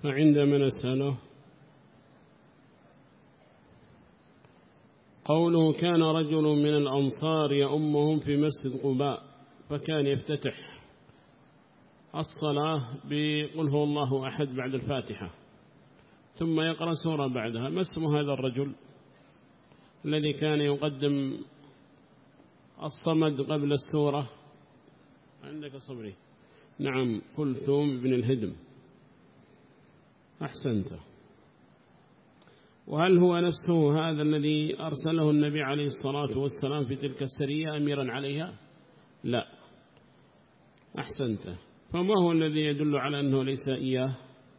فعندما نسأله قوله كان رجل من الأنصار يؤمهم في مسجد قباء فكان يفتتح الصلاة بقل هو الله أحد بعد الفاتحة ثم يقرأ سورة بعدها. ما اسم هذا الرجل الذي كان يقدم الصمد قبل السورة؟ عندك صبري؟ نعم، كلثوم بن الهدم. أحسنت. وهل هو نفسه هذا الذي أرسله النبي عليه الصلاة والسلام في تلك السرية أميرا عليها؟ لا. أحسنت. فما هو الذي يدل على أنه ليس إياه؟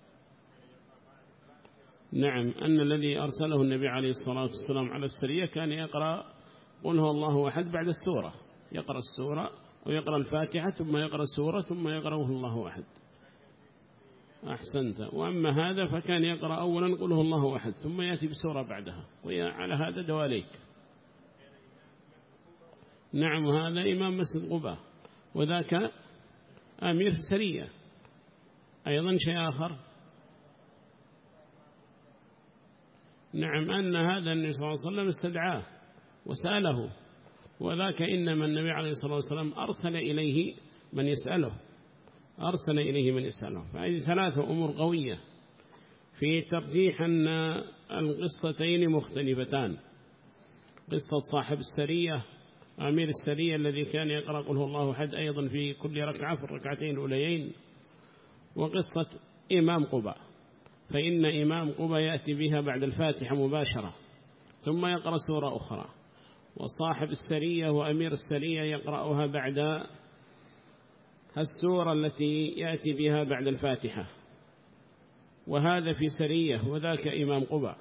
نعم، أن الذي أرسله النبي عليه الصلاة والسلام على السرية كان يقرأ قل هو الله أحد بعد السورة، يقرأ السورة ويقرأ الفاتحة ثم يقرأ السورة ثم يقرأ الله أحد. أحسنت. وأما هذا فكان يقرأ أولا قل هو الله أحد ثم يأتي بسورة بعدها، وعلى هذا دواليك. نعم، هذا إمام مسجد قباء، وذاك أمير في سرية. أيضا شيء آخر، نعم، أن هذا النبي صلى الله عليه وسلم استدعاه وسأله، وذاك إنما النبي عليه الصلاة والسلام أرسل إليه من يسأله، أرسل إليه من يسأله. فهذه ثلاثة أمور قوية في ترجيح أن القصتين مختلفتان. قصة صاحب السرية أمير السرية الذي كان يقرأ قل هو الله أحد أيضا في كل ركعة في الركعتين الأوليين، وقصة إمام قباء، فإن إمام قباء يأتي بها بعد الفاتحة مباشرة ثم يقرأ سورة أخرى، وصاحب السرية وأمير السرية يقرأها بعد السورة التي يأتي بها بعد الفاتحة، وهذا في سرية وذاك إمام قباء.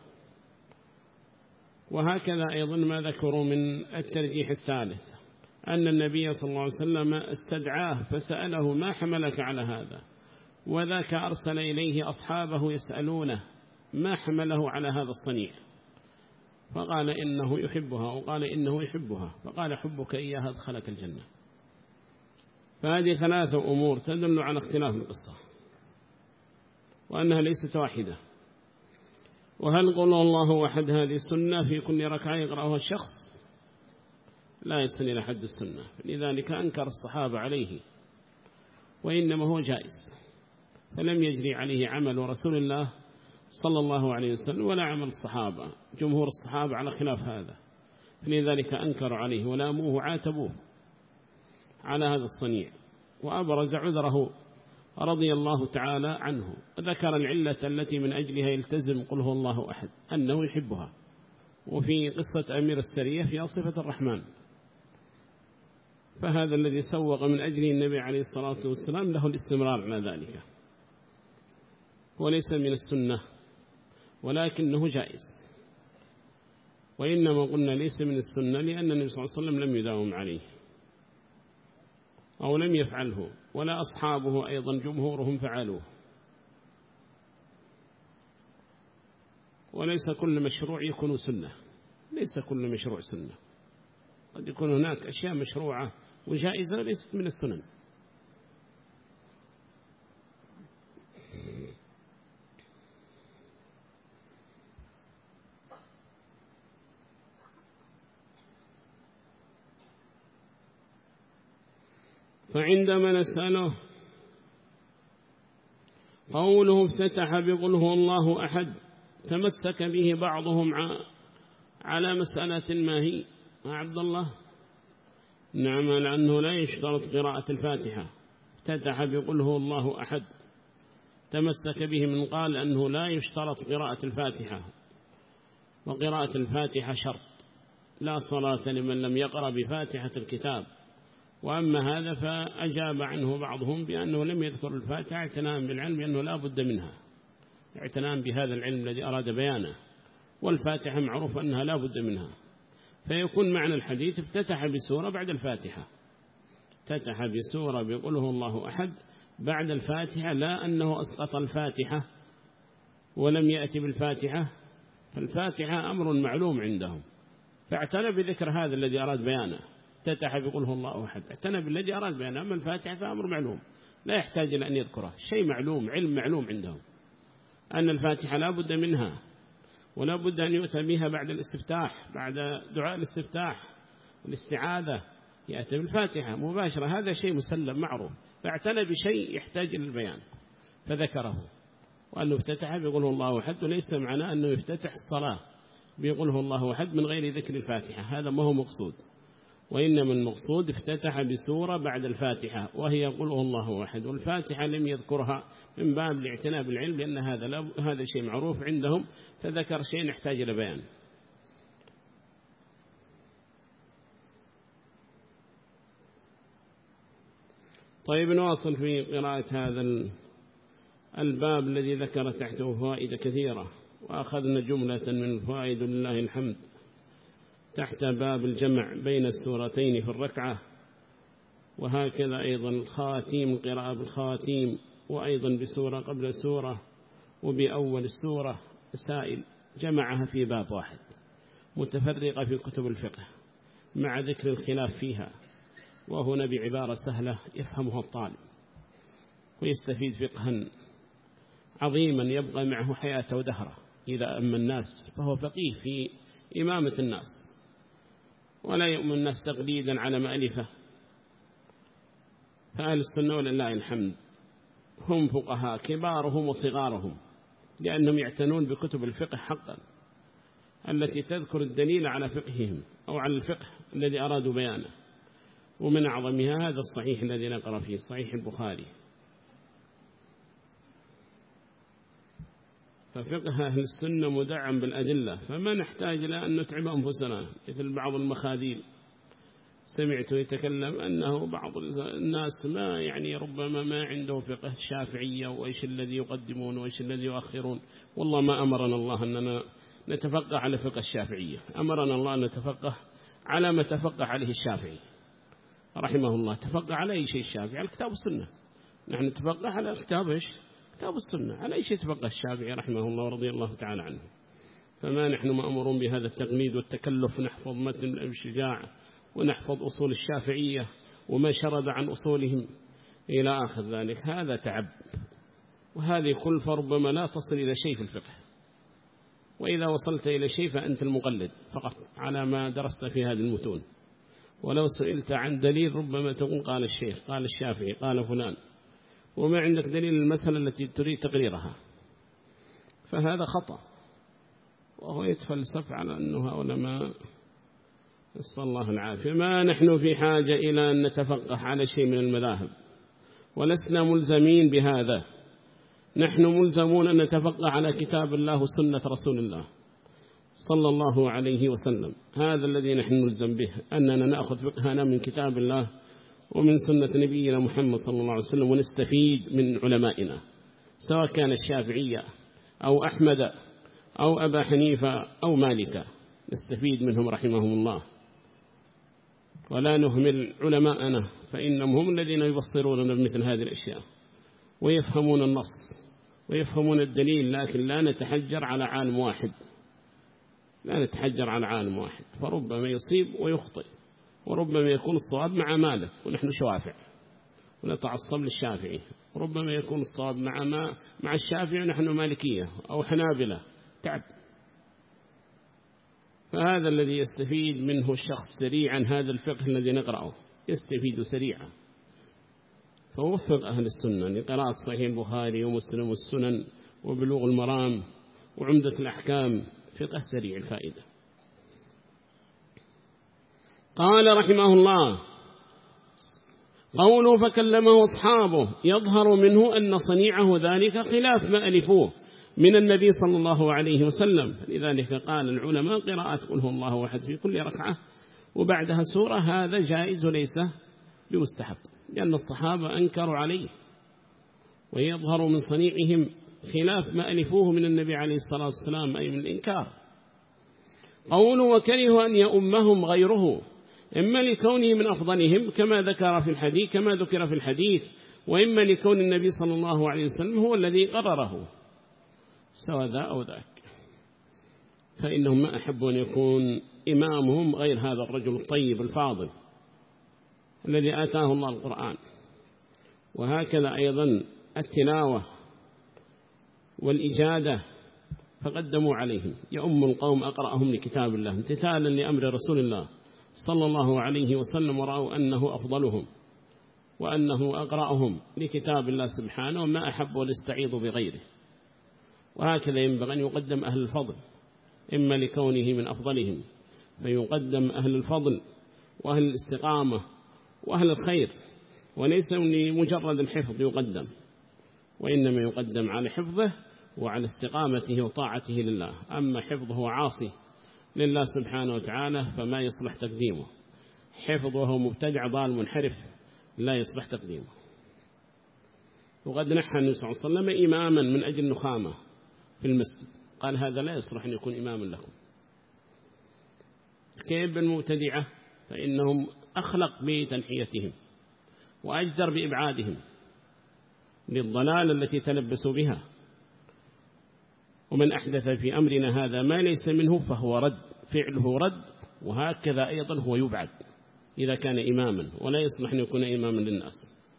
وهكذا أيضا ما ذكروا من الترجيح الثالث أن النبي صلى الله عليه وسلم استدعاه فسأله ما حملك على هذا، وذاك أرسل إليه أصحابه يسألونه ما حمله على هذا الصنيع، فقال إنه يحبها وقال إنه يحبها، فقال حبك إياها أدخلك الجنة. فهذه ثلاثة أمور تدل على اختلاف القصة وأنها ليست واحدة. وهل قل الله أحد هذه السنة في كل ركعة يقرأها الشخص؟ لا يصل إلى حد السنة، لذلك أنكر الصحابة عليه، وإنما هو جائز، فلم يجري عليه عمل رسول الله صلى الله عليه وسلم ولا عمل الصحابة، جمهور الصحابة على خلاف هذا، فلذلك أنكروا عليه ولاموه عاتبوه على هذا الصنيع، وأبرز عذره رضي الله تعالى عنه، وذكر العلة التي من أجلها يلتزم قل هو الله أحد أنه يحبها. وفي قصة أمير السرية في صفة الرحمن، فهذا الذي سوق من أجله النبي عليه الصلاة والسلام له الاستمرار على ذلك، وليس من السنة ولكنه جائز. وإنما قلنا ليس من السنة لأن النبي صلى الله عليه وسلم لم يداوم عليه أو لم يفعله، ولا أصحابه أيضا جمهورهم فعلوه. وليس كل مشروع يكون سنة، ليس كل مشروع سنة، قد يكون هناك أشياء مشروعة وجائزة ليست من السنن. فعندما نسأله قوله افتتح بقل هو الله أحد تمسك به بعضهم على مسألة ما هي عبد الله؟ نعم، لأنه لا يشترط قراءة الفاتحة. افتتح بقل هو الله أحد تمسك به من قال أنه لا يشترط قراءة الفاتحة، وقراءة الفاتحة شرط، لا صلاة لمن لم يقرأ بفاتحة الكتاب. وأما هذا فأجاب عنه بعضهم بأنه لم يذكر الفاتحة اعتناء بالعلم بأنه لا بد منها، اعتناء بهذا العلم الذي أراد بيانه، والفاتحة معروف أنها لا بد منها، فيكون معنى الحديث افتتح بسورة بعد الفاتحة، افتتح بسورة بيقوله الله أحد بعد الفاتحة، لا أنه أسقط الفاتحة ولم يأتي بالفاتحة، فالفاتحة أمر معلوم عندهم، فاعتنى بذكر هذا الذي أراد بيانه، افتتح بيقوله الله أحد، اعتنى بالذي أراد بيانه. أما الفاتحة فأمر معلوم لا يحتاج إلى أن يذكره، شيء معلوم، علم معلوم عندهم، أن الفاتحة لا بد منها ولا بد أن يؤتى بها بعد الاستفتاح، بعد دعاء الاستفتاح الاستعاذة يأتي بالفاتحة مباشرة. هذا شيء مسلم معروف، فاعتنى بشيء يحتاج إلى البيان فذكره، وأنه افتتح بيقوله الله أحد، وليس معناه أنه يفتتح الصلاة بيقوله الله أحد من غير ذكر الفاتحة، هذا ما هو مقصود، وإنما المقصود افتتح بسورة بعد الفاتحة وهي قوله الله أحد، والفاتحة لم يذكرها من باب الاعتناء بالعلم، لأن هذا شيء معروف عندهم، فذكر شيء يحتاج إلى بيان. طيب نواصل في قراءة هذا الباب الذي ذكر تحته فوائد كثيرة، وأخذنا جملة من الفوائد لله الحمد تحت باب الجمع بين السورتين في الركعة، وهكذا أيضا الخاتيم، قراءة بالخاتيم، وأيضا بسورة قبل سورة وبأول السورة، مسائل جمعها في باب واحد متفرقة في كتب الفقه مع ذكر الخلاف فيها، وهنا بعبارة سهلة يفهمها الطالب ويستفيد فقها عظيما يبقى معه حياته ودهره. إذا أما الناس فهو فقيه في إمامة الناس، ولا يؤمن الناس تقليدا على مألفة. فأهل السنة ولله الحمد هم فقهاء كبارهم وصغارهم، لأنهم يعتنون بكتب الفقه حقا التي تذكر الدليل على فقههم أو على الفقه الذي أرادوا بيانه. ومن أعظمها هذا الصحيح الذي نقرأ فيه، صحيح البخاري. ففقه أهل السنة مدعم بالأدلة، فما نحتاج إلى أن نتعب أنفسنا مثل بعض المخاذيل. سمعت يتكلم أنه بعض الناس ما يعني ربما ما عنده فقه الشافعية، وإيش الذي يقدمون وإيش الذي يؤخرون. والله ما أمرنا الله أننا نتفقه على فقه الشافعية، أمرنا الله أن نتفقه على ما تفقه عليه الشافعي رحمه الله. تفقه على أي شيء الشافعي؟ على الكتاب والسنة. نحن نتفقه على الكتاب كتاب السنة. على أي شيء تفقه الشافعي رحمه الله ورضي الله تعالى عنه. فما نحن مأمورون بهذا التقليد والتكلف، نحفظ متن الشجاع ونحفظ أصول الشافعية وما شرد عن أصولهم إلى آخر ذلك. هذا تعب، وهذه كلفة ربما لا تصل إلى شيء في الفقه، وإذا وصلت إلى شيء فأنت المقلد فقط على ما درست في هذه المتون. ولو سئلت عن دليل ربما تقول قال الشيخ، قال الشافعي، قال فلان، وما عندك دليل المسألة التي تريد تقريرها، فهذا خطأ. وهو يتفلسف على أنه هؤلاء ما نسأل الله العافية. ما نحن في حاجة إلى أن نتفقه على شيء من المذاهب، ولسنا ملزمين بهذا. نحن ملزمون أن نتفقه على كتاب الله وسنة رسول الله صلى الله عليه وسلم. هذا الذي نحن نلزم به، أننا نأخذ فقهنا من كتاب الله ومن سنة نبينا محمد صلى الله عليه وسلم، ونستفيد من علمائنا سواء كان الشافعية أو أحمد أو أبا حنيفة أو مالك، نستفيد منهم رحمهم الله، ولا نهمل علماءنا، فإنهم هم الذين يبصروننا بمثل هذه الأشياء ويفهمون النص ويفهمون الدليل. لكن لا نتحجر على عالم واحد، لا نتحجر على عالم واحد، فربما يصيب ويخطئ، وربما يكون الصواب مع مالك ونحن شوافع ونتعصب للشافعي، وربما يكون الصواب مع الشافعي ونحن مالكية أو حنابلة. تعب. فهذا الذي يستفيد منه الشخص سريعا هذا الفقه الذي نقرأه، يستفيد سريعا. فوفق أهل السنة لقراءة صحيح البخاري ومسلم والسنن وبلوغ المرام وعمدة الأحكام، فقه سريع الفائدة. قال رحمه الله: قوله فكلمه أصحابه يظهر منه أن صنيعه ذلك خلاف ما ألفوه من النبي صلى الله عليه وسلم. لذلك قال العلماء قراءة قل هو الله أحد في كل ركعة وبعدها سورة هذا جائز وليس بمستحب، لأن الصحابة أنكروا عليه، ويظهر من صنيعهم خلاف ما ألفوه من النبي عليه الصلاة والسلام، أي من الإنكار. قولوا وكرهوا أن يؤمهم غيره، إما لكونه من أفضلهم كما ذكر في الحديث، وإما لكون النبي صلى الله عليه وسلم هو الذي قرره، سواء ذا أو ذاك، فإنهم ما أحبوا أن يكون إمامهم غير هذا الرجل الطيب الفاضل الذي آتاه الله القرآن. وهكذا أيضا التلاوة والإجادة فقدموا عليهم، يؤم القوم أقرأهم لكتاب الله امتثالا لأمر رسول الله صلى الله عليه وسلم، ورأوا أنه أفضلهم وأنه أقرأهم لكتاب الله سبحانه، وما أحب والاستعيض بغيره. وهكذا ينبغي أن يقدم أهل الفضل، إما لكونه من أفضلهم فيقدم أهل الفضل وأهل الاستقامة وأهل الخير، وليس لمجرد الحفظ يقدم، وإنما يقدم على حفظه وعلى استقامته وطاعته لله. أما حفظه عاصي لله سبحانه وتعالى فما يصلح تقديمه، حفظه مبتدع ضال منحرف لا يصلح تقديمه. وقد نحى النبي صلى الله عليه وسلم إماما من أجل نخامة في المسجد، قال هذا لا يصلح أن يكون إماما لكم. كيف بالمبتدعة؟ فإنهم أخلق بتنحيتهم وأجدر بإبعادهم للضلال التي تلبسوا بها. ومن أحدث في أمرنا هذا ما ليس منه فهو رد، فعله رد، وهكذا أيضا هو يبعد إذا كان إماما، ولا يصلح أن يكون إماما للناس.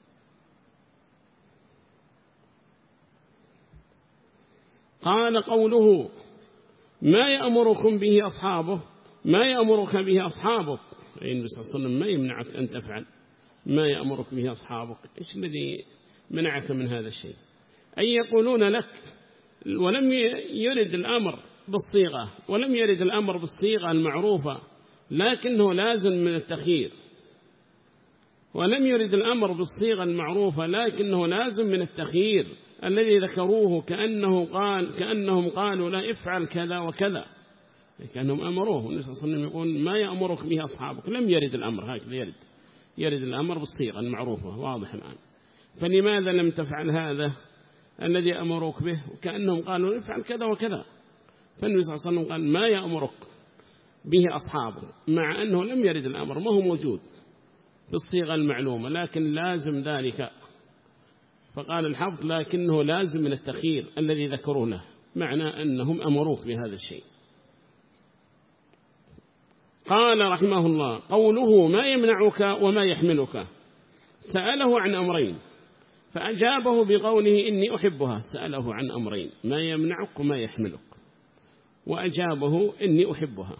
قال قوله ما يأمركم به أصحابه، ما يأمرك به أصحابك، أي النبي صلى الله عليه وسلم ما يمنعك أن تفعل ما يأمرك به أصحابك. إيش الذي منعك من هذا الشيء؟ أي يقولون لك، ولم يرد الأمر بالصيغة، ولم يرد الأمر بالصيغة المعروفة، لكنه لازم من التخيير. ولم يرد الأمر بالصيغة المعروفة لكنه لازم من التخيير الذي ذكروه، كأنهم قالوا لا افعل كذا وكذا، كأنهم أمروه. النبي صلى الله عليه وسلم يقول ما يأمرك به أصحابك، لم يرد الأمر هكذا، يرد الأمر بالصيغة المعروفة واضح الآن. فلماذا لم تفعل هذا الذي أمرك به؟ وكأنهم قالوا افعل كذا وكذا. فالنبي صلى الله عليه وسلم قال ما يأمرك به أصحابه، مع أنه لم يرد الأمر، ما هو موجود بالصيغة المعلومة، لكن لازم ذلك. فقال الحفظ لكنه لازم من التخيير الذي ذكروه له، معنى أنهم أمروك بهذا الشيء. قال رحمه الله قوله ما يمنعك وما يحملك، سأله عن أمرين فأجابه بقوله إني أحبها. سأله عن أمرين، ما يمنعك وما يحملك، وأجابه إني أحبها.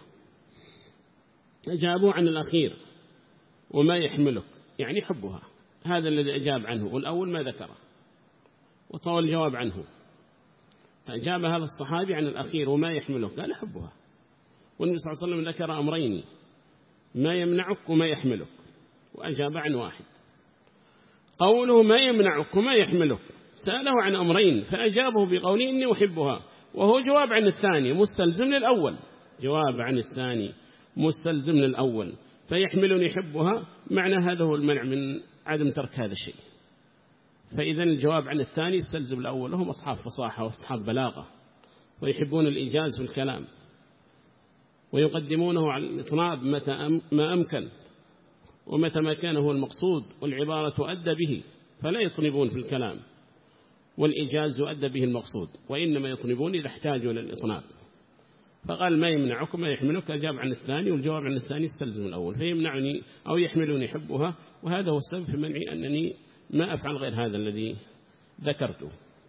أجابه عن الأخير وما يحملك يعني حبها، هذا الذي أجاب عنه، والأول ما ذكره وطول الجواب عنه. فأجاب هذا الصحابي عن الأخير وما يحملك، قال حبها. والنبي صلى الله عليه وسلم ذكر أمرين، ما يمنعك وما يحملك، وأجاب عن واحد. قوله ما يمنعك وما يحملك، سأله عن أمرين فأجابه بقوله إني أحبها، وهو جواب عن الثاني مستلزم للأول، جواب عن الثاني مستلزم للأول. فيحملني حبها، معنى هذا هو المنع من عدم ترك هذا الشيء. فإذا الجواب عن الثاني يستلزم الأول، وهم أصحاب فصاحة وأصحاب بلاغة، ويحبون الإيجاز في الكلام، ويقدمونه على الإطناب متى ما أمكن، ومتى ما كان هو المقصود والعبارة تؤدى به، فلا يطنبون في الكلام، والإيجاز يؤدى به المقصود، وإنما يطنبون إذا احتاجوا للإطناب. فقال ما يمنعكم ما يحملك، أجاب عن الثاني، والجواب عن الثاني يستلزم الأول. فيمنعني أو يحملني حبها، وهذا هو السبب في منعي أنني ما أفعل غير هذا الذي ذكرته.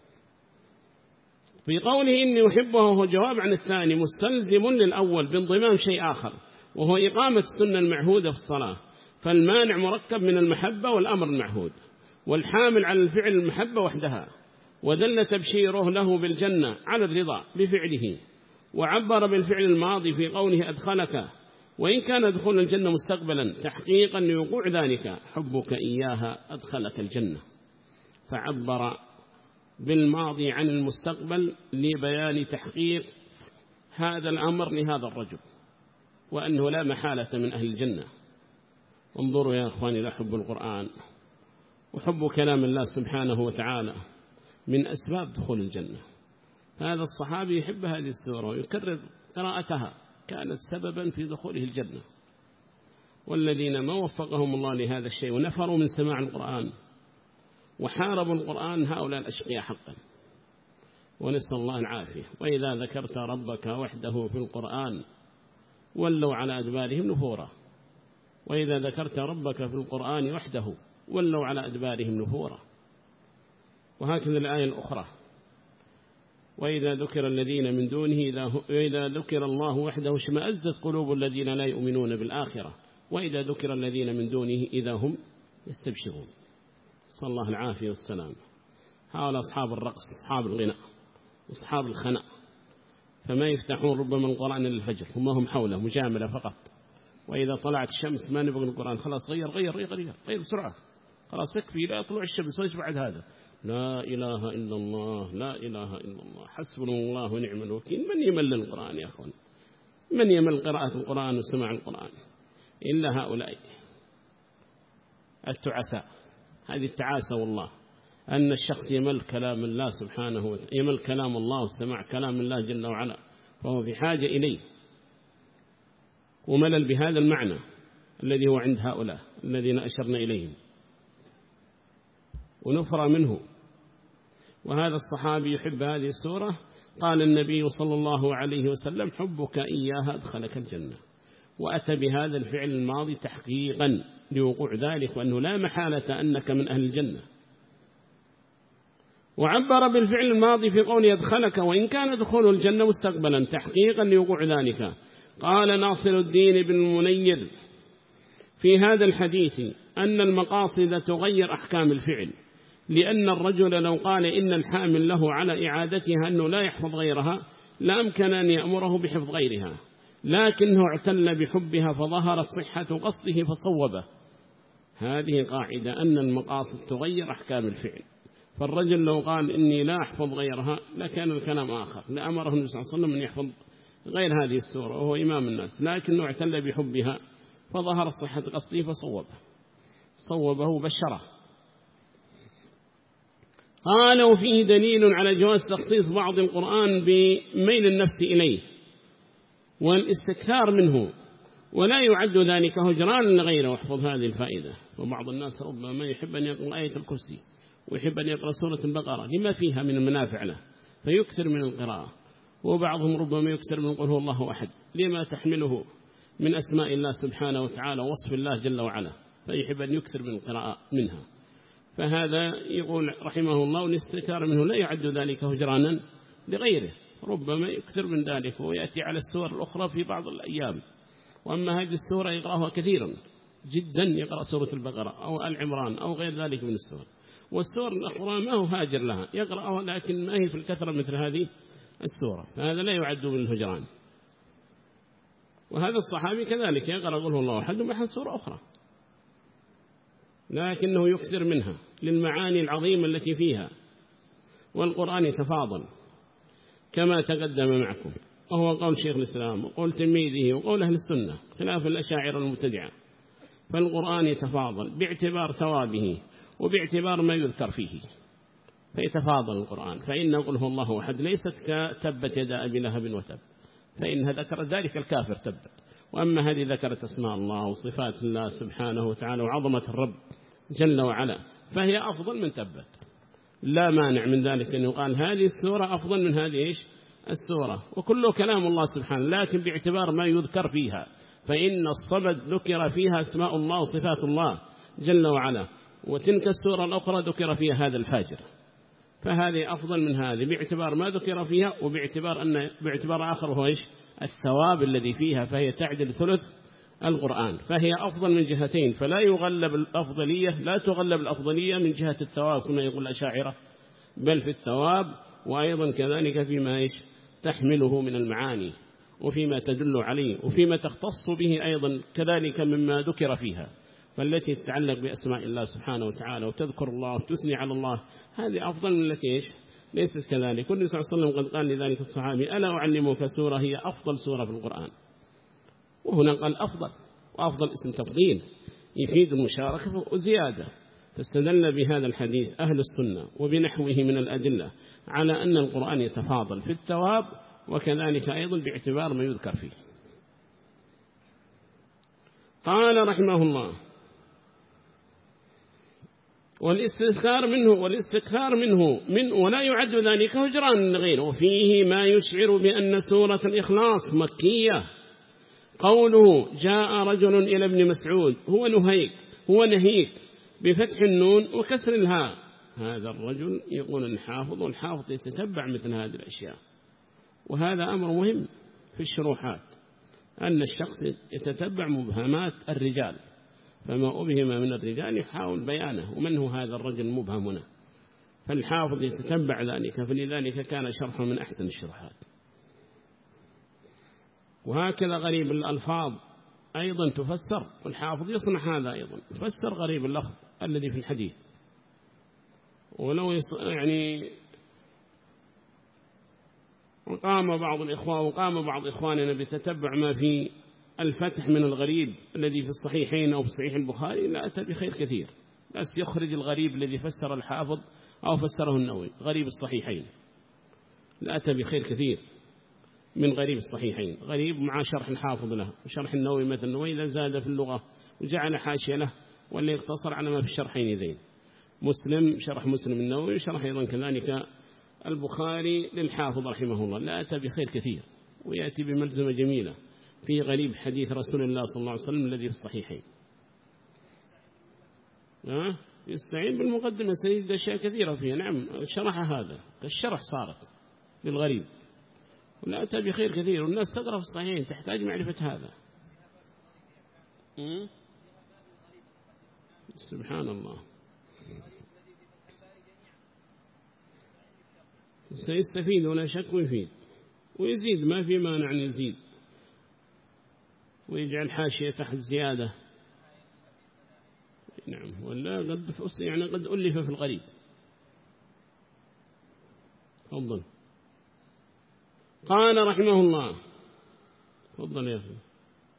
في قوله إني أحبها وهو جواب عن الثاني مستلزم للأول بانضمام شيء آخر، وهو إقامة السنة المعهودة في الصلاة. فالمانع مركب من المحبة والأمر المعهود، والحامل على الفعل المحبة وحدها، ودل تبشيره له بالجنة على الرضا بفعله. وعبر بالفعل الماضي في قوله أدخلك، وإن كان دخول الجنة مستقبلا تحقيقا لوقوع ذلك، حبك إياها أدخلك الجنة. فعبر بالماضي عن المستقبل لبيان تحقيق هذا الأمر لهذا الرجل، وأنه لا محالة من أهل الجنة. انظروا يا أخواني إلى حب القرآن وحب كلام الله سبحانه وتعالى من أسباب دخول الجنة. هذا الصحابي يحب هذه السورة ويكرر قراءتها، كانت سببا في دخوله الجنة. والذين ما وفقهم الله لهذا الشيء ونفروا من سماع القرآن وحاربوا القرآن، هؤلاء الأشقياء حقا، ونسأل الله العافية. وإذا ذكرت ربك وحده في القرآن ولوا على أدبارهم نفورا، وإذا ذكرت ربك في القرآن وحده ولوا على أدبارهم نفورا. وهكذا الآية الأخرى وإذا ذكر الذين من دونه وإذا ذكر الله وحده اشمأزت قلوب الذين لا يؤمنون بالآخرة وإذا ذكر الذين من دونه إذا هم يستبشرون. صلى الله العافية والسلام. هؤلاء أصحاب الرقص، أصحاب الغناء، أصحاب الخناء، فما يفتحون ربما القرآن للفجر هم حوله مجاملة فقط. وإذا طلعت الشمس ما نبغى القرآن، خلاص غير بسرعة، خلاص يكفي لا طلوع الشمس وإيش بعد هذا؟ لا إله إلا الله، لا إله إلا الله، حسبنا الله ونعم الوكيل. من يمل القرآن يا أخوان؟ من يمل قراءة القرآن وسماع القرآن إلا هؤلاء التعساء. هذه التعاسة والله، أن الشخص يمل كلام الله سبحانه وتعالى، يمل كلام الله وسمع كلام الله جل وعلا، فهو في حاجة إليه، وملل بهذا المعنى الذي هو عند هؤلاء الذين أشرنا إليهم، ونفر منه. وهذا الصحابي يحب هذه السورة، قال النبي صلى الله عليه وسلم حبك إياها أدخلك الجنة، وأتى بهذا الفعل الماضي تحقيقا لوقوع ذلك، وأنه لا محالة أنك من أهل الجنة. وعبر بالفعل الماضي في قول يدخلك، وإن كان دخول الجنة مستقبلا تحقيقا لوقوع ذلك. قال ناصر الدين بن المنير في هذا الحديث أن المقاصد تغير أحكام الفعل، لأن الرجل لو قال إن الحامل له على إعادتها أنه لا يحفظ غيرها لا أمكن أن يأمره بحفظ غيرها، لكنه اعتل بحبها فظهرت صحة قصده فصوبه. هذه قاعدة أن المقاصد تغير أحكام الفعل. فالرجل لو قال إني لا أحفظ غيرها لكان الكلام آخر، لأمره النبي صلى الله عليه وسلم أن يحفظ غير هذه السورة وهو إمام الناس، لكنه اعتل بحبها فظهرت صحة قصده فصوبه بشره. قال وفيه دليل على جواز تخصيص بعض القرآن بميل النفس إليه والاستكثار منه، ولا يعد ذلك هجران لغيره. واحفظ هذه الفائدة. وبعض الناس ربما يحب أن يقرأ آية الكرسي ويحب أن يقرأ سورة البقرة لما فيها من المنافع له فيكثر من القراءة، وبعضهم ربما يكثر من قل هو الله أحد لما تحمله من أسماء الله سبحانه وتعالى وصف الله جل وعلا، فيحب أن يكثر من القراءة منها. فهذا يقول رحمه الله والاستكثار منه لا يعد ذلك هجرانا لغيره، ربما يكثر من ذلك ويأتي على السور الأخرى في بعض الأيام. وأما هذه السورة يقرأها كثيرا جدا، يقرأ سورة البقرة أو العمران أو غير ذلك من السور، والسور الأخرى ما هو هاجر لها يقرأها، لكن ما هي في الكثرة مثل هذه السورة، فهذا لا يعد من الهجران. وهذا الصحابي كذلك يقرأ قل هو الله أحد ومحل سورة أخرى، لكنه يكثر منها للمعاني العظيمة التي فيها. والقرآن يتفاضل كما تقدم معكم، وهو قول شيخ الإسلام وقول تلميذه وقول أهل السنة خلاف الأشاعرة المبتدعة. فالقرآن يتفاضل باعتبار ثوابه وباعتبار ما يذكر فيه، فيتفاضل القرآن. فإن قل هو الله أحد ليست كتبت يدا أبي لهب وتب، فإنها ذكرت ذلك الكافر تبت، وأما هذه ذكرت أسماء الله وصفات الله سبحانه وتعالى وعظمة الرب جل وعلا، فهي أفضل من تبت. لا مانع من ذلك أن يقال هذه السورة أفضل من هذه السورة، وكله كلام الله سبحانه، لكن باعتبار ما يذكر فيها. فإن الصمد ذكر فيها أسماء الله وصفات الله جل وعلا، وتلك السورة الأخرى ذكر فيها هذا الفاجر، فهذه أفضل من هذه باعتبار ما ذكر فيها، باعتبار آخر هو الثواب الذي فيها، فهي تعدل ثلث القرآن، فهي أفضل من جهتين. فلا يغلب الأفضلية، لا تغلب الأفضلية من جهة الثواب كما يقول الأشاعرة، بل في الثواب، وأيضا كذلك فيما تحمله من المعاني وفيما تدل عليه وفيما تختص به أيضا كذلك مما ذكر فيها. فالتي تتعلق بأسماء الله سبحانه وتعالى وتذكر الله وتثني على الله، هذه أفضل من التي ليست كذلك. والنبي صلى الله عليه وسلم قد قال لذلك الصحابي ألا أعلمك سورة هي أفضل سورة في القرآن، وهنا قال أفضل، وأفضل اسم تفضيل يفيد المشاركة وزيادة. فاستدل بهذا الحديث أهل السنة وبنحوه من الأدلة على أن القرآن يتفاضل في الثواب، وكذلك أيضا باعتبار ما يذكر فيه. قال رحمه الله والاستكثار منه ولا يعد ذلك هجران لغيره. وفيه ما يشعر بأن سورة الإخلاص مكية. قوله جاء رجل إلى ابن مسعود هو نهيك بفتح النون وكسر الهاء، هذا الرجل يقول الحافظ، والحافظ يتتبع مثل هذه الأشياء. وهذا أمر مهم في الشروحات، أن الشخص يتتبع مبهمات الرجال، فما أبهم من الرجال يحاول بيانه ومن هو هذا الرجل المبهم هنا، فالحافظ يتتبع ذلك، فلذلك كان شرحه من أحسن الشروحات. وهكذا غريب الألفاظ أيضا تفسر، والحافظ يصنع هذا أيضا، يفسر غريب اللفظ الذي في الحديث. ولو يعني وقام بعض إخواننا بتتبع ما في الفتح من الغريب الذي في الصحيحين أو في صحيح البخاري، لا أتى بخير كثير، بس يخرج الغريب الذي فسر الحافظ أو فسره النووي، غريب الصحيحين، لا أتى بخير كثير من غريب الصحيحين، غريب مع شرح الحافظ له وشرح النووي مثلا، وإذا زاد في اللغة وجعل حاشية له، واللي يقتصر على ما في الشرحين ذين، مسلم شرح مسلم النووي وشرح أيضا كذلك البخاري للحافظ رحمه الله، لا أتى بخير كثير، ويأتي بملزمة جميلة في غريب حديث رسول الله صلى الله عليه وسلم الذي في الصحيحين. يستعين بالمقدمة، سيد أشياء كثيرة فيها، نعم شرح هذا الشرح صارت للغريب، ولا أتى بخير كثير، والناس تقرأ في الصحيحين تحتاج معرفة هذا. سبحان الله، سيستفيد ولا شك ويفيد ويزيد، ما في مانع أن يزيد ويجعل حاشية تحت زيادة، نعم، ولا قد ألف في الغريب. تفضل. قال رحمه الله، تفضل يا أخي.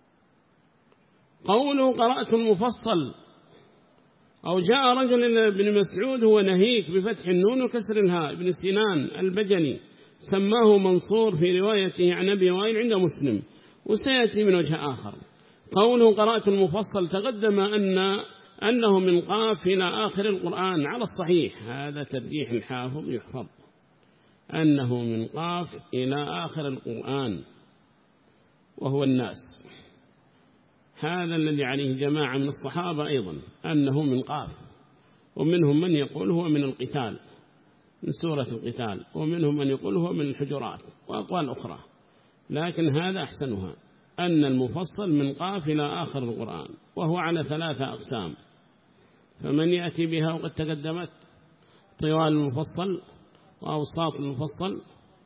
قوله قرأت المفصل، أو جاء رجل إلى ابن مسعود هو نهيك بفتح النون وكسر الهاء، ابن سنان البجلي، سماه منصور في روايته عن أبي وائل عند مسلم، وسيأتي من وجه آخر. قوله قرأت المفصل، تقدم أنه من قاف إلى آخر القرآن على الصحيح، هذا ترجيح الحافظ يحفظ، أنه من قاف إلى آخر القرآن وهو الناس، هذا الذي عليه جماعة من الصحابة أيضا، أنه من قاف، ومنهم من يقول هو من القتال، من سورة القتال، ومنهم من يقول هو من الحجرات، وأقوال أخرى، لكن هذا أحسنها، أن المفصل من قاف إلى آخر القرآن، وهو على 3 أقسام، فمن يأتي بها وقد تقدمت: طوال المفصل، وأوساط المفصل،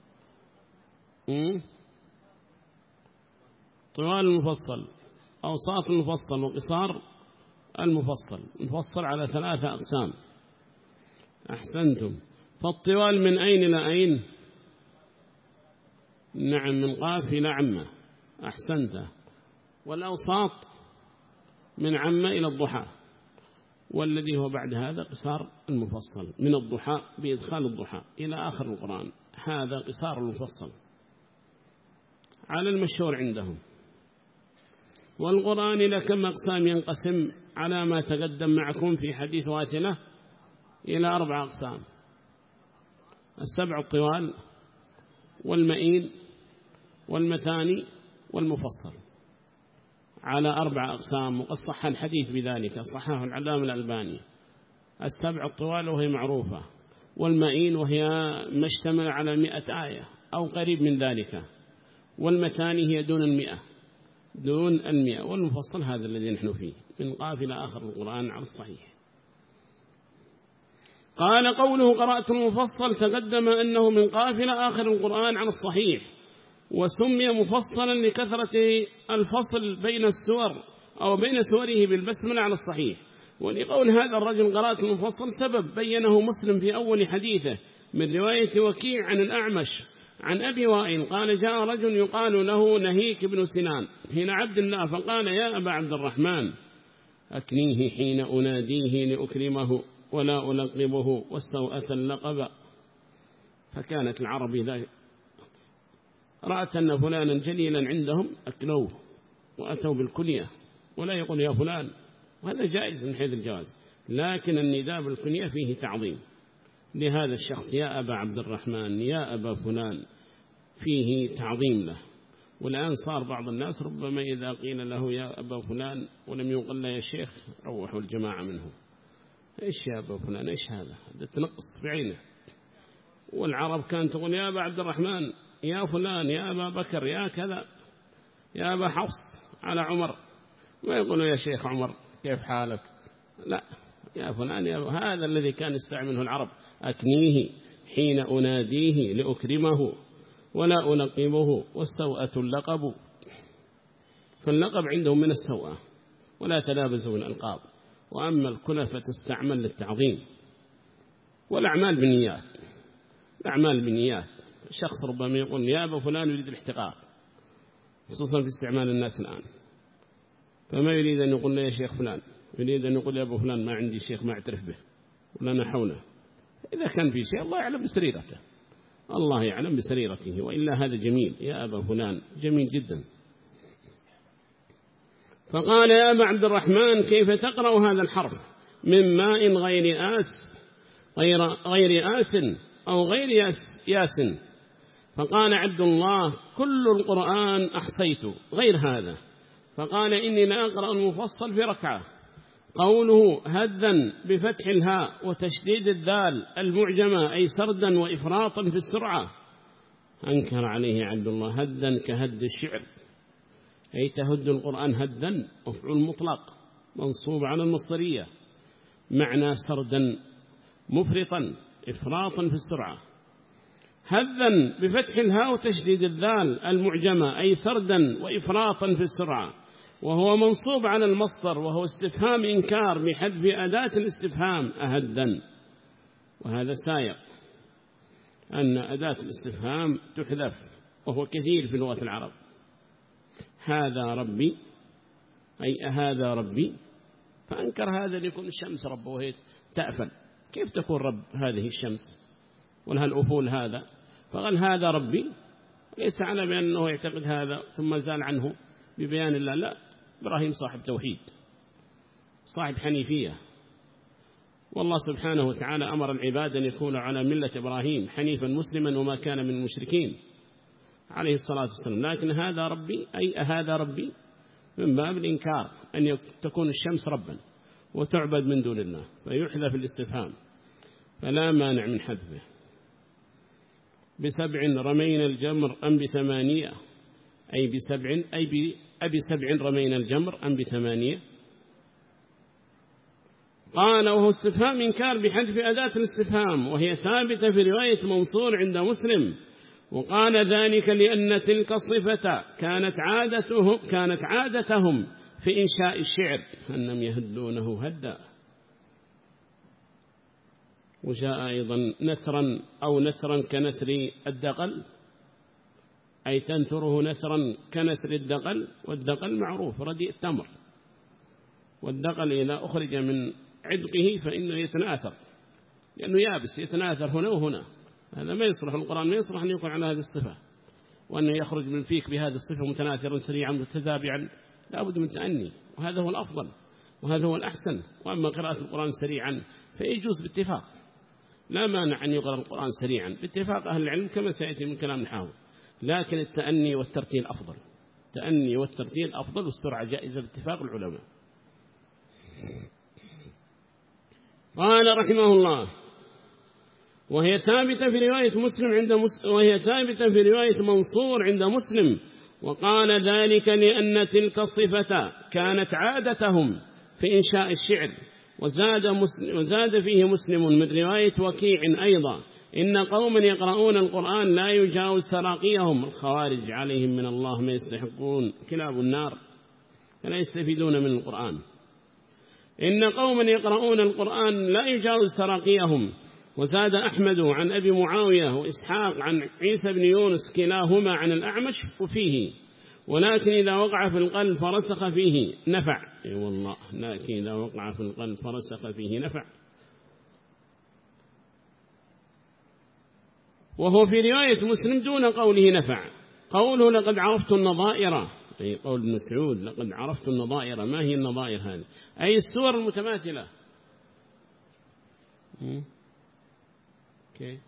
طوال المفصل، أوساط المفصل، وقصار المفصل على 3 أقسام. أحسنتم. فالطوال من أين إلى أين؟ نعم، من قاف إلى عمة، أحسنت. والأوساط من عمة إلى الضحى، والذي هو بعد هذا قصار المفصل، من الضحى بإدخال الضحى إلى آخر القرآن، هذا قصار المفصل على المشهور عندهم. والقرآن إلى كم أقسام ينقسم على ما تقدم معكم في حديث واتنة؟ إلى 4 أقسام: 7 الطوال، والمئين، والمثاني، والمفصل، على 4 أقسام. وقد صح الحديث بذلك، صححه العلامة الألباني. 7 الطوال وهي معروفة، والمئين وهي ما اشتمل على 100 آية أو قريب من ذلك، والمثاني هي دون 100، والمفصل هذا الذي نحن فيه من قاف إلى آخر القرآن على الصحيح. قال قوله قرأت المفصل، تقدم أنه من قاف إلى آخر القرآن على الصحيح، وسمي مفصلا لكثرة الفصل بين السور أو بين سوره بالبسملة على الصحيح. ولقول هذا الرجل قرأت المفصل سبب بينه مسلم في أول حديثه من رواية وكيع عن الأعمش عن أبي وائل قال: جاء رجل يقال له نهيك بن سنان هنا عبد الله، فقال: يا أبا عبد الرحمن، أكنيه حين أناديه لأكرمه ولا ألقبه واستوأث اللقب. فكانت العرب إذا رأت أن فلانا جليلا عندهم أكلوه وأتوا بالكنية، ولا يقول يا فلان، وهذا جائز من حيث الجواز، لكن النداء بالكنية فيه تعظيم لهذا الشخص، يا أبا عبد الرحمن، يا أبا فلان، فيه تعظيم له. والآن صار بعض الناس ربما إذا قيل له يا أبا فلان ولم يقل له يا شيخ روحوا الجماعة منه، إيش يا أبا فلان إيش هذا تنقص بعينه. والعرب كانت تقول يا أبا عبد الرحمن، يا فلان، يا أبا بكر، يا كذا، يا أبا حفص على عمر، ما يقولوا يا شيخ عمر كيف حالك، لا، يا فلان يا هذا الذي كان يستعمله العرب. أكنيه حين أناديه لأكرمه ولا ألقبه، والسوءة اللقب، فاللقب عندهم من السوءة، ولا تلابزوا الألقاب. وأما الكنفة تستعمل للتعظيم. والأعمال بالنيات، الأعمال بالنيات. الشخص ربما يقول يا أبا فلان يريد الاحتقار، خصوصا في استعمال الناس الآن، فما يريد أن يقول لي يا شيخ فلان، يريد أن يقول يا أبو فلان ما عندي شيخ ما أعترف به ولا نحوله. إذا كان في شيء الله يعلم بسريرته، الله يعلم بسريرته، وإلا هذا جميل يا أبا فلان، جميل جدا. فقال يا أبا عبد الرحمن كيف تقرأ هذا الحرف من ماء غير آس أو غير ياس؟ فقال عبد الله كل القرآن أحصيت غير هذا. فقال إني لا أقرأ المفصل في ركعة. قوله هدا بفتح الهاء وتشديد الذال المعجمة أي سردا وإفراطا في السرعة. أنكر عليه عبد الله هدا كهد الشعر، أي تهد القرآن هدا، مفعول مطلق منصوب على المصدرية، معنى سردا مفرطا إفراطا في السرعة. هدا بفتح الهاء وتشديد الذال المعجمة أي سردا وإفراطا في السرعة، وهو منصوب على المصدر، وهو استفهام إنكار بحذف أداة الاستفهام أهدا. وهذا سائق أن أداة الاستفهام تحذف، وهو كثير في لغة العرب. هذا ربي أي أهذا ربي، فأنكر هذا أن يكون الشمس رب وهي تأفل، كيف تكون رب هذه الشمس ولها الأفول هذا؟ فقال هذا ربي، ليس على بأنه يعتقد هذا ثم زال عنه ببيان الله، لا، إبراهيم صاحب توحيد، صاحب حنيفية، والله سبحانه وتعالى أمر العباد أن يكونوا على ملة إبراهيم حنيفا مسلما وما كان من المشركين عليه الصلاة والسلام. لكن هذا ربي أي هذا ربي من باب الإنكار أن تكون الشمس ربا وتعبد من دون الله، فيحذف الاستفهام، فلا مانع من حذفه. بسبع رمينا الجمر أم بثمانية، أي بسبع أي بسبع رمينا الجمر أم بثمانية. قال وهو استفهام إنكار بحذف أداة الاستفهام، وهي ثابتة في رواية منصور عند مسلم. وقال ذلك لأن تلك الصفة كانت عادتهم في إنشاء الشعر أنهم يهدونه هدا. وجاء أيضا نثرا أو نثرا كنثر الدقل، أي تنثره نثرا كنثر الدقل، والدقل معروف رديء التمر، والدقل إذا أخرج من عدقه فإنه يتناثر، لأنه يابس يتناثر هنا وهنا. هذا ما يصلح، القرآن ما يصلح أن يكون على هذه الصفة، وأنه يخرج من فيك بهذه الصفة متناثرا سريعا متتابعا، لا بد من تأني، وهذا هو الأفضل وهذا هو الأحسن. وأما قراءة القرآن سريعا فيجوز باتفاق، لا مانع أن يقرأ القرآن سريعا باتفاق أهل العلم كما سيأتي من كلام نحاول، لكن التأني والترتيل أفضل، التأني والترتيل أفضل، والسرعة جائزة باتفاق العلماء. قال رحمه الله وهي ثابتة في رواية وهي ثابتة في رواية منصور عند مسلم. وقال ذلك لأن تلك الصفة كانت عادتهم في إنشاء الشعر. وزاد فيه مسلم من رواية وكيع أيضا إن قوما يقرؤون القرآن لا يجاوز تراقيهم، الخوارج عليهم من الله ما يستحقون، كلاب النار، فلا يستفيدون من القرآن. إن قوما يقرؤون القرآن لا يجاوز تراقيهم. وزاد أحمد عن أبي معاوية وإسحاق عن عيسى بن يونس كلاهما عن الأعمش وفيه، ولكن إذا وقع في القلب فرسخ فيه نفع. أي والله، لكن إذا وقع في القلب فرسخ فيه نفع. وهو في رواية مسلم دون قوله نفع. قوله لقد عرفت النظائر، أي قول ابن مسعود لقد عرفت النظائر. ما هي النظائر هذه؟ أي السور المتماثلة. اوكي،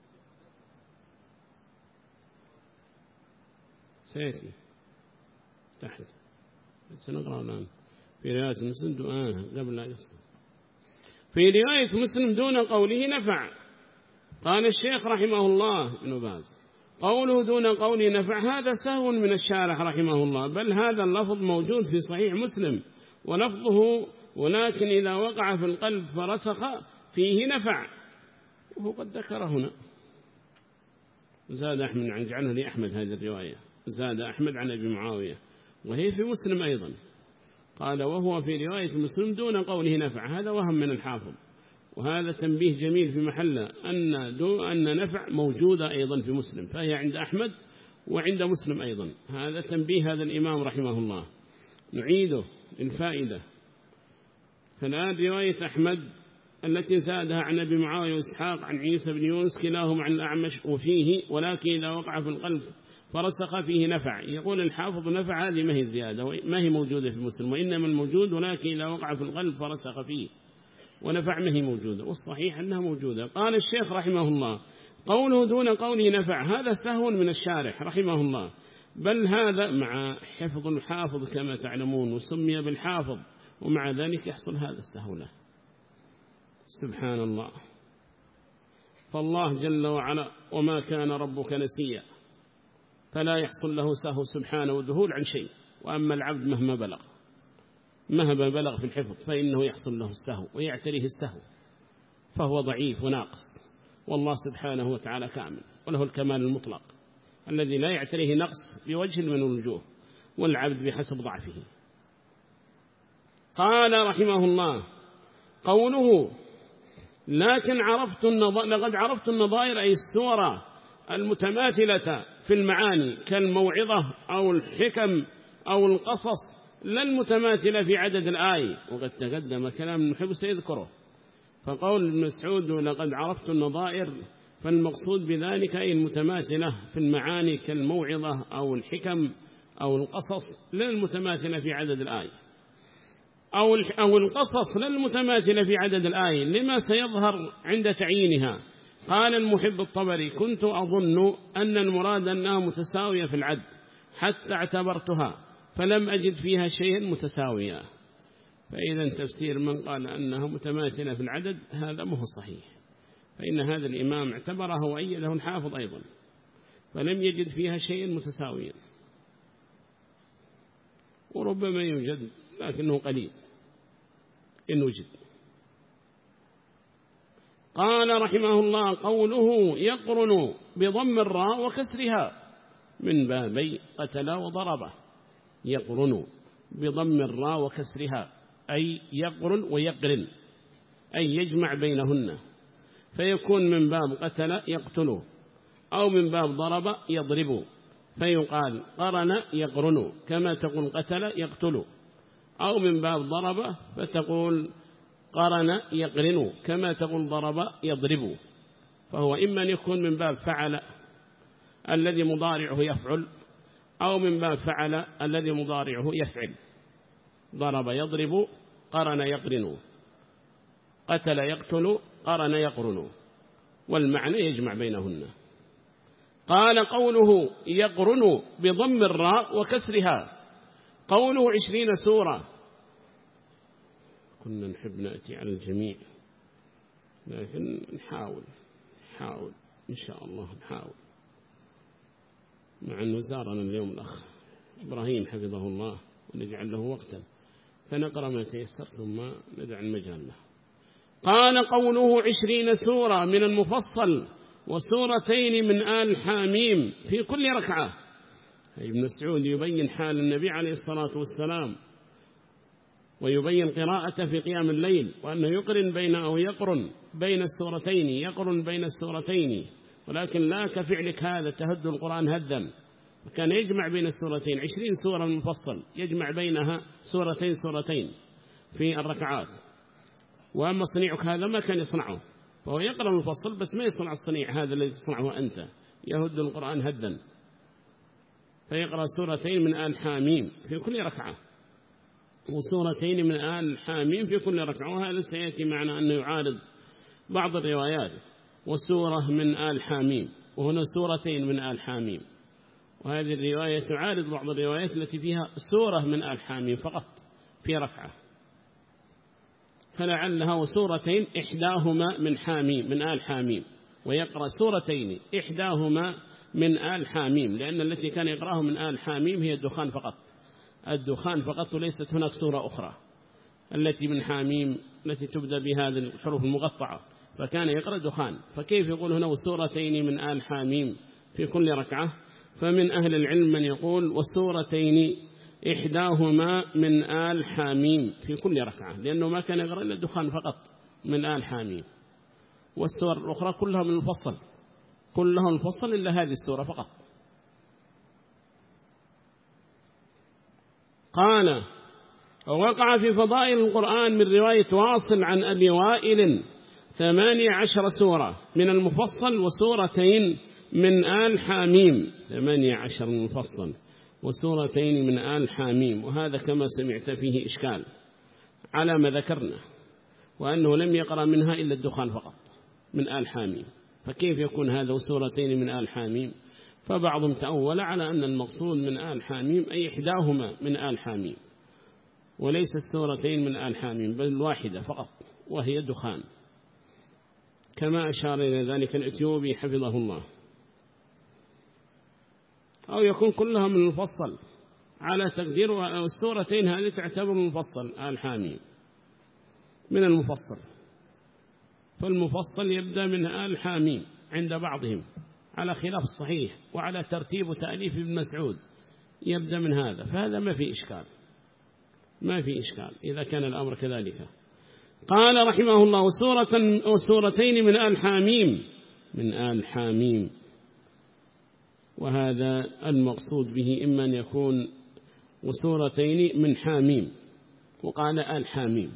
سيأتي تحت، سنقرأ الآن في رواية مسلم قبل لا يصل. في رواية مسلم دون قوله نفع. قال الشيخ رحمه الله ابن باز قوله دون قوله نفع هذا سهو من الشارح رحمه الله، بل هذا اللفظ موجود في صحيح مسلم ولفظه ولكن إذا وقع في القلب فرسخ فيه نفع، وهو قد ذكر هنا. زاد أحمد عن جعله لأحمد هذه الرواية، زاد أحمد عن أبي معاوية وهي في مسلم أيضا. قال وهو في رواية مسلم دون قوله نفع، هذا وهم من الحافظ، وهذا تنبيه جميل في محله أن نفع موجودة أيضا في مسلم، فهي عند أحمد وعند مسلم أيضا. هذا تنبيه هذا الإمام رحمه الله، نعيده للفائدة. فالآن رواية أحمد التي زادها عن أبي معاوية وإسحاق عن عيسى بن يونس كلاهما عن الأعمش وفيه ولكن إذا وقع في القلب فرسخ فيه نفع. يقول الحافظ نفع هذه ما هي زيادة، ما هي موجودة في مسلم، وإنما الموجود ولكن إذا وقع في القلب فرسخ فيه، ونفع ما هي موجودة، والصحيح أنها موجودة. قال الشيخ رحمه الله قوله دون قوله نفع هذا سهو من الشارح رحمه الله، بل هذا مع حفظ الحافظ كما تعلمون وسمي بالحافظ، ومع ذلك يحصل هذا السهو له. سبحان الله. فالله جل وعلا وما كان ربك نسيا، فلا يحصل له سهو سبحانه وذهول عن شيء. وأما العبد مهما بلغ في الحفظ فإنه يحصل له السهو ويعتريه السهو، فهو ضعيف وناقص، والله سبحانه وتعالى كامل وله الكمال المطلق الذي لا يعتريه نقص بوجه من الوجوه، والعبد بحسب ضعفه. قال رحمه الله قوله لكن لقد عرفت النظائر أي السور المتماثلة في المعاني كالموعظة أو الحكم أو القصص، لا المتماثلة في عدد الآية، وقد تقدم كلام نحب سيذكره. فقول ابن مسعود لقد عرفت النظائر، فالمقصود بذلك أي المتماثلة في المعاني كالموعظة أو الحكم أو القصص، لا المتماثلة في عدد الآية، أو القصص لا المتماثلة في عدد الآية، لما سيظهر عند تعيينها. قال المحب الطبري كنت أظن أن المراد أنها متساوية في العد حتى اعتبرتها فلم أجد فيها شيئا متساويا. فإذا تفسير من قال أنها متماثلة في العدد هذا مو صحيح، فإن هذا الإمام اعتبره وأيده الحافظ أيضا، فلم يجد فيها شيئا متساويا، وربما يوجد لكنه قليل إن وجد. قال رحمه الله قوله يقرن بضم الراء وكسرها من بابي قتل وضربه. يقرن بضم الراء وكسرها أي يقرن ويقرن، أي يجمع بينهن، فيكون من باب قتل يقتل أو من باب ضرب يضرب، فيقال قرن يقرن كما تقول قتل يقتل، أو من باب ضرب فتقول قرن يقرن كما تقول ضرب يضرب. فهو إما أن يكون من باب فعل الذي مضارعه يفعل، أو من باب فعل الذي مضارعه يفعل. ضرب يضرب قرن يقرن، قتل يقتل قرن يقرن، والمعنى يجمع بينهن. قال قوله يقرن بضم الراء وكسرها قوله 20 سورة. كنا نحب نأتي على الجميع لكن نحاول إن شاء الله نحاول، مع أنه زارنا اليوم الأخ إبراهيم حفظه الله ونجعل له وقتا فنقرأ ما تيسر ثم ندع المجال له. قال قوله 20 سورة من المفصل وسورتين من آل حاميم في كل ركعة. ابن مسعود يبين حال النبي عليه الصلاة والسلام ويبين قراءته في قيام الليل، وأنه يقرن بين السورتين، يقرن بين السورتين، ولكن لا كفعلك هذا تهد القرآن هدا، وكان يجمع بين السورتين 20 سورة المفصل يجمع بينها سورتين في الركعات. وأما صنيعك هذا ما كان يصنعه، فهو يقرأ المفصل بس ما يصنع الصنيع هذا الذي تصنعه أنت، يهد القرآن هدا، فيقرأ سورتين من آل حاميم في كل ركعة وسورتين من آل حاميم في كل ركعة. وهذا سيأتي معنا أنه يعارض بعض الروايات، وسورة من آل حاميم وهنا سورتين من آل حاميم، وهذه الرواية تعارض بعض الروايات التي فيها سورة من آل حاميم فقط في ركعة. فلعلها وسورتين إحداهما من حاميم من آل حاميم، ويقرأ سورتين إحداهما من آل حاميم، لأن التي كان يقرأه من آل حاميم هي الدخان فقط، الدخان فقط، وليست هناك سورة أخرى التي من حاميم التي تبدأ بهذه الحروف المقطعة، فكان يقرأ دخان. فكيف يقول هنا وسورتين من آل حاميم في كل ركعة؟ فمن أهل العلم من يقول وسورتين إحداهما من آل حاميم في كل ركعة، لأنه ما كان يقرأ إلا الدخان فقط من آل حاميم، والسور الأخرى كلها من الفصل، كلها الفصل إلا هذه السورة فقط. قال ووقع في فضائل القرآن من رواية واصل عن أبي وائل 18 سورة من المفصل وسورتين من آل حاميم، 18 من المفصل وسورتين من آل حاميم، وهذا كما سمعت فيه إشكال على ما ذكرنا، وأنه لم يقرأ منها إلا الدخان فقط من آل حاميم، فكيف يكون هذا وسورتين من آل حاميم؟ فبعضهم تأول على أن المقصود من آل حاميم أي إحداهما من آل حاميم، وليس السورتين من آل حاميم بل الواحدة فقط وهي الدخان، كما أشار إلى ذلك الإثيوبي حفظه الله. أو يكون كلها من المفصل على تقدير السورتين هذه تعتبر المفصل آل حاميم من المفصل، فالمفصل يبدأ من آل حاميم عند بعضهم على خلاف الصحيح، وعلى ترتيب وتأليف ابن مسعود يبدأ من هذا، فهذا ما في إشكال، ما في إشكال إذا كان الأمر كذلك. قال رحمه الله وسورتين من آل حاميم، من آل حاميم، وهذا المقصود به إما أن يكون وسورتين من حاميم، وقال آل حاميم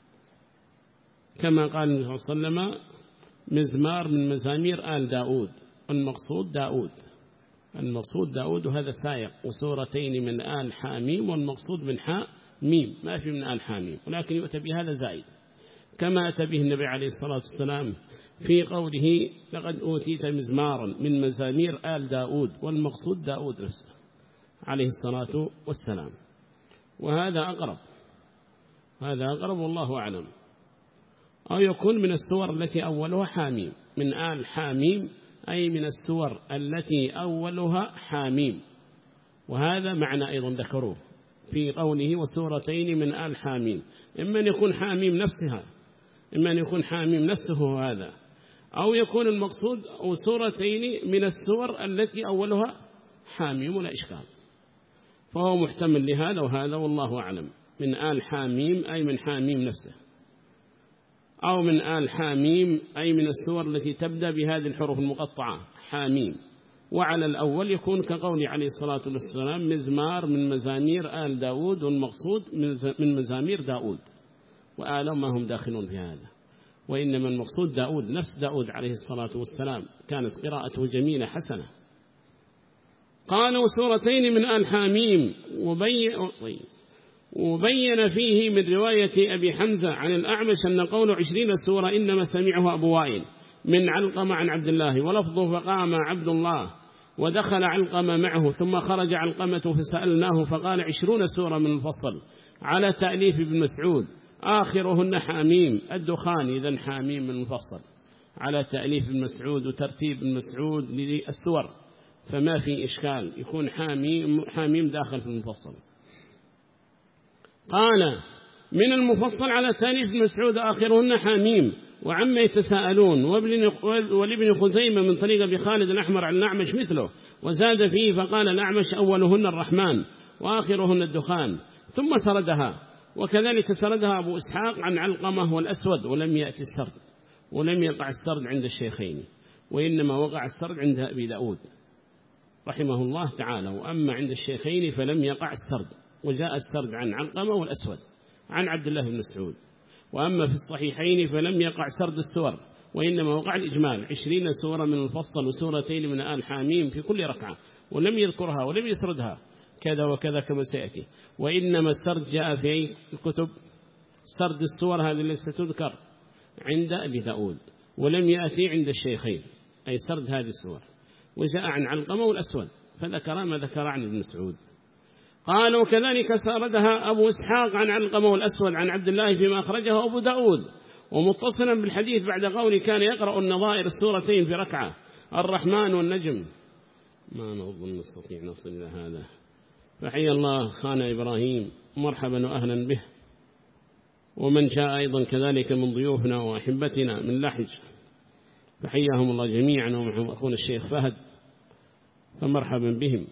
كما قال النبي صلى الله عليه وسلم مزمار من مزامير آل داود، المقصود داود، المقصود داود، وهذا سائق، وسورتين من آل حاميم والمقصود من حاء ميم، ما في من آل حاميم، ولكن يؤتى بهذا زائد كما أتى به النبي عليه الصلاة والسلام في قوله لقد أوتيت مزمارا من مزامير آل داود، والمقصود داود نفسه عليه الصلاة والسلام، وهذا أقرب، هذا أقرب والله أعلم. أو يكون من السور التي أولها حاميم، من آل حاميم أي من السور التي أولها حاميم، وهذا معنى أيضا ذكروه في قوله وسورتين من آل حاميم، إما أن يكون حاميم نفسها، إما أن يكون حاميم نفسه هذا، أو يكون المقصود وسورتين من السور التي أولها حاميم، ولا إشكال، فهو محتمل لهذا وهذا والله أعلم. من آل حاميم أي من حاميم نفسه، أو من آل حاميم أي من السور التي تبدأ بهذه الحروف المقطعة حاميم، وعلى الأول يكون كقول عليه الصلاة والسلام مزمار من مزامير آل داود، والمقصود من مزامير داود، وآل ما هم داخلون في هذا، وإنما المقصود داود نفس داود عليه الصلاة والسلام، كانت قراءته جميلة حسنة. قال وسورتين من آل حاميم، وبين فيه من رواية أبي حمزة عن الأعمش أن قول 20 سورة إنما سمعه أبو وائل من علقمة عن عبد الله، ولفظه فقام عبد الله ودخل علقمة معه ثم خرج علقمة فسألناه فقال 20 سورة من الفصل على تأليف ابن مسعود آخرهن حاميم، الدخان إذن حاميم من الفصل على تأليف ابن مسعود وترتيب ابن مسعود للسور، فما في إشكال يكون حاميم داخل في المفصل. قال من المفصل على تأليف ابن مسعود آخرهن حاميم، وعما يتساءلون، ولابن خزيمة من طريق أبي خالد الأحمر عن الأعمش مثله، وزاد فيه فقال الأعمش أولهن الرحمن وآخرهن الدخان، ثم سردها، وكذلك سردها أبو إسحاق عن علقمة والأسود، ولم يأتي السرد، ولم يقع السرد عند الشيخين، وإنما وقع السرد عند أبي داود رحمه الله تعالى، وأما عند الشيخين فلم يقع السرد، وجاء السرد عن علقمة والأسود عن عبد الله بن مسعود. وأما في الصحيحين فلم يقع سرد السور، وإنما وقع الإجمال 20 سورة من الفصل وسورتين من آل حاميم في كل ركعة، ولم يذكرها ولم يسردها كذا وكذا كما سيأتي، وإنما السرد جاء في الكتب، سرد السور هذه التي ستذكر عند أبي داود، ولم يأتي عند الشيخين أي سرد هذه السور، وجاء عن علقمة والأسود فذكر ما ذكر عن ابن مسعود. قال وكذلك سردها أبو إسحاق عن علقمة الأسود عن عبد الله فيما أخرجه أبو داود ومتصلا بالحديث بعد قوله كان يقرأ النظائر السورتين في ركعة الرحمن والنجم. ما نظن نستطيع نصل إلى هذا. فحي الله خان إبراهيم مرحبا وأهلا به، ومن شاء أيضا كذلك من ضيوفنا وأحبتنا من لحج، فحياهم الله جميعا ومعهم أخونا الشيخ فهد، فمرحبا بهم.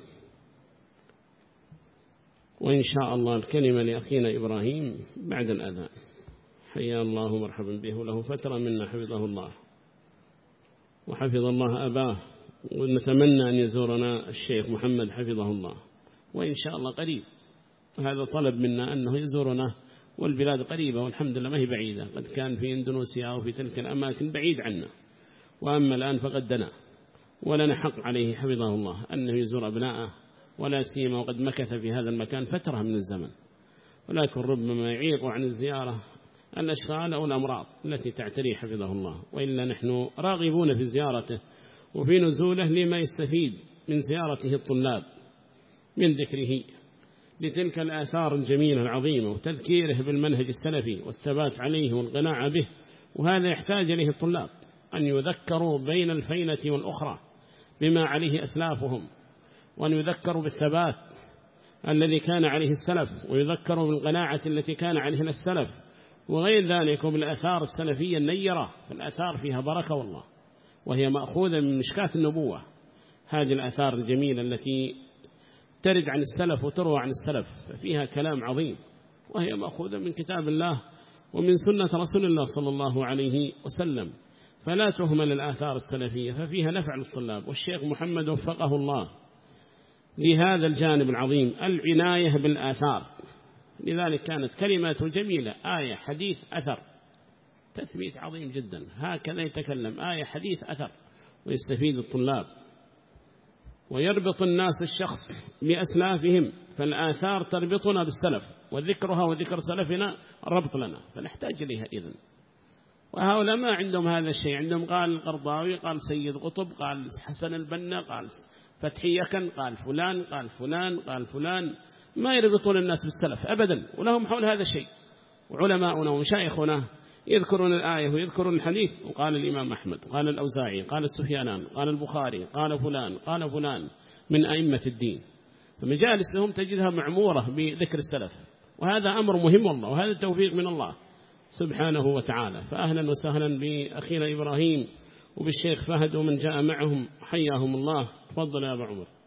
وإن شاء الله الكلمة لأخينا إبراهيم بعد الأذان. حيا الله مرحبا به، له فترة منا حفظه الله وحفظ الله أباه، ونتمنى أن يزورنا الشيخ محمد حفظه الله، وإن شاء الله قريب. هذا طلب منا أنه يزورنا، والبلاد قريبة والحمد لله ما هي بعيدة، قد كان في إندونيسيا أو في تلك الأماكن بعيد عنا، وأما الآن فقد دنا، ولنا حق عليه حفظه الله أنه يزور أبناءه، ولا سيما وقد مكث في هذا المكان فترة من الزمن، ولكن ربما يعيق عن الزيارة الأشغال أو الأمراض التي تعتري حفظه الله. وإلا نحن راغبون في زيارته وفي نزوله لما يستفيد من زيارته الطلاب من ذكره لتلك الآثار الجميلة العظيمة، وتذكيره بالمنهج السلفي والثبات عليه والقناعة به. وهذا يحتاج إليه الطلاب، أن يذكروا بين الفينة والأخرى بما عليه أسلافهم، وأن يذكروا بالثبات الذي كان عليه السلف، ويذكروا بالقناعة التي كان عليها السلف، وغير ذلك بالآثار السلفية النيرة. فالآثار فيها بركة والله، وهي مأخوذة من مشكاة النبوة. هذه الآثار الجميلة التي ترد عن السلف وتروى عن السلف، ففيها كلام عظيم، وهي مأخوذة من كتاب الله ومن سنة رسول الله صلى الله عليه وسلم. فلا تهمل الآثار السلفية، ففيها نفع للطلاب. والشيخ محمد وفقه الله لهذا الجانب العظيم، العناية بالآثار. لذلك كانت كلمات جميلة، آية حديث أثر، تثبيت عظيم جدا. هكذا يتكلم، آية حديث أثر، ويستفيد الطلاب، ويربط الناس الشخص بأسلافهم. فالآثار تربطنا بالسلف، وذكرها وذكر سلفنا ربط لنا، فنحتاج إليها إذن. وهؤلاء ما عندهم هذا الشيء، عندهم قال القرضاوي، قال سيد قطب، قال حسن البنا، قال فتحي يكن، قال فلان، قال فلان، قال فلان. ما يربطون الناس بالسلف أبدا، ولهم حول هذا الشيء. وعلماؤنا ومشايخنا يذكرون الآية ويذكرون الحديث، وقال الإمام أحمد، قال الأوزاعي، قال السفيانان، قال البخاري، قال فلان، قال فلان من أئمة الدين. فمجالس لهم تجدها معمورة بذكر السلف، وهذا أمر مهم والله، وهذا التوفيق من الله سبحانه وتعالى. فأهلا وسهلا بأخينا إبراهيم وبالشيخ فهد ومن جاء معهم، حياهم الله. تفضل يا أبو عمر.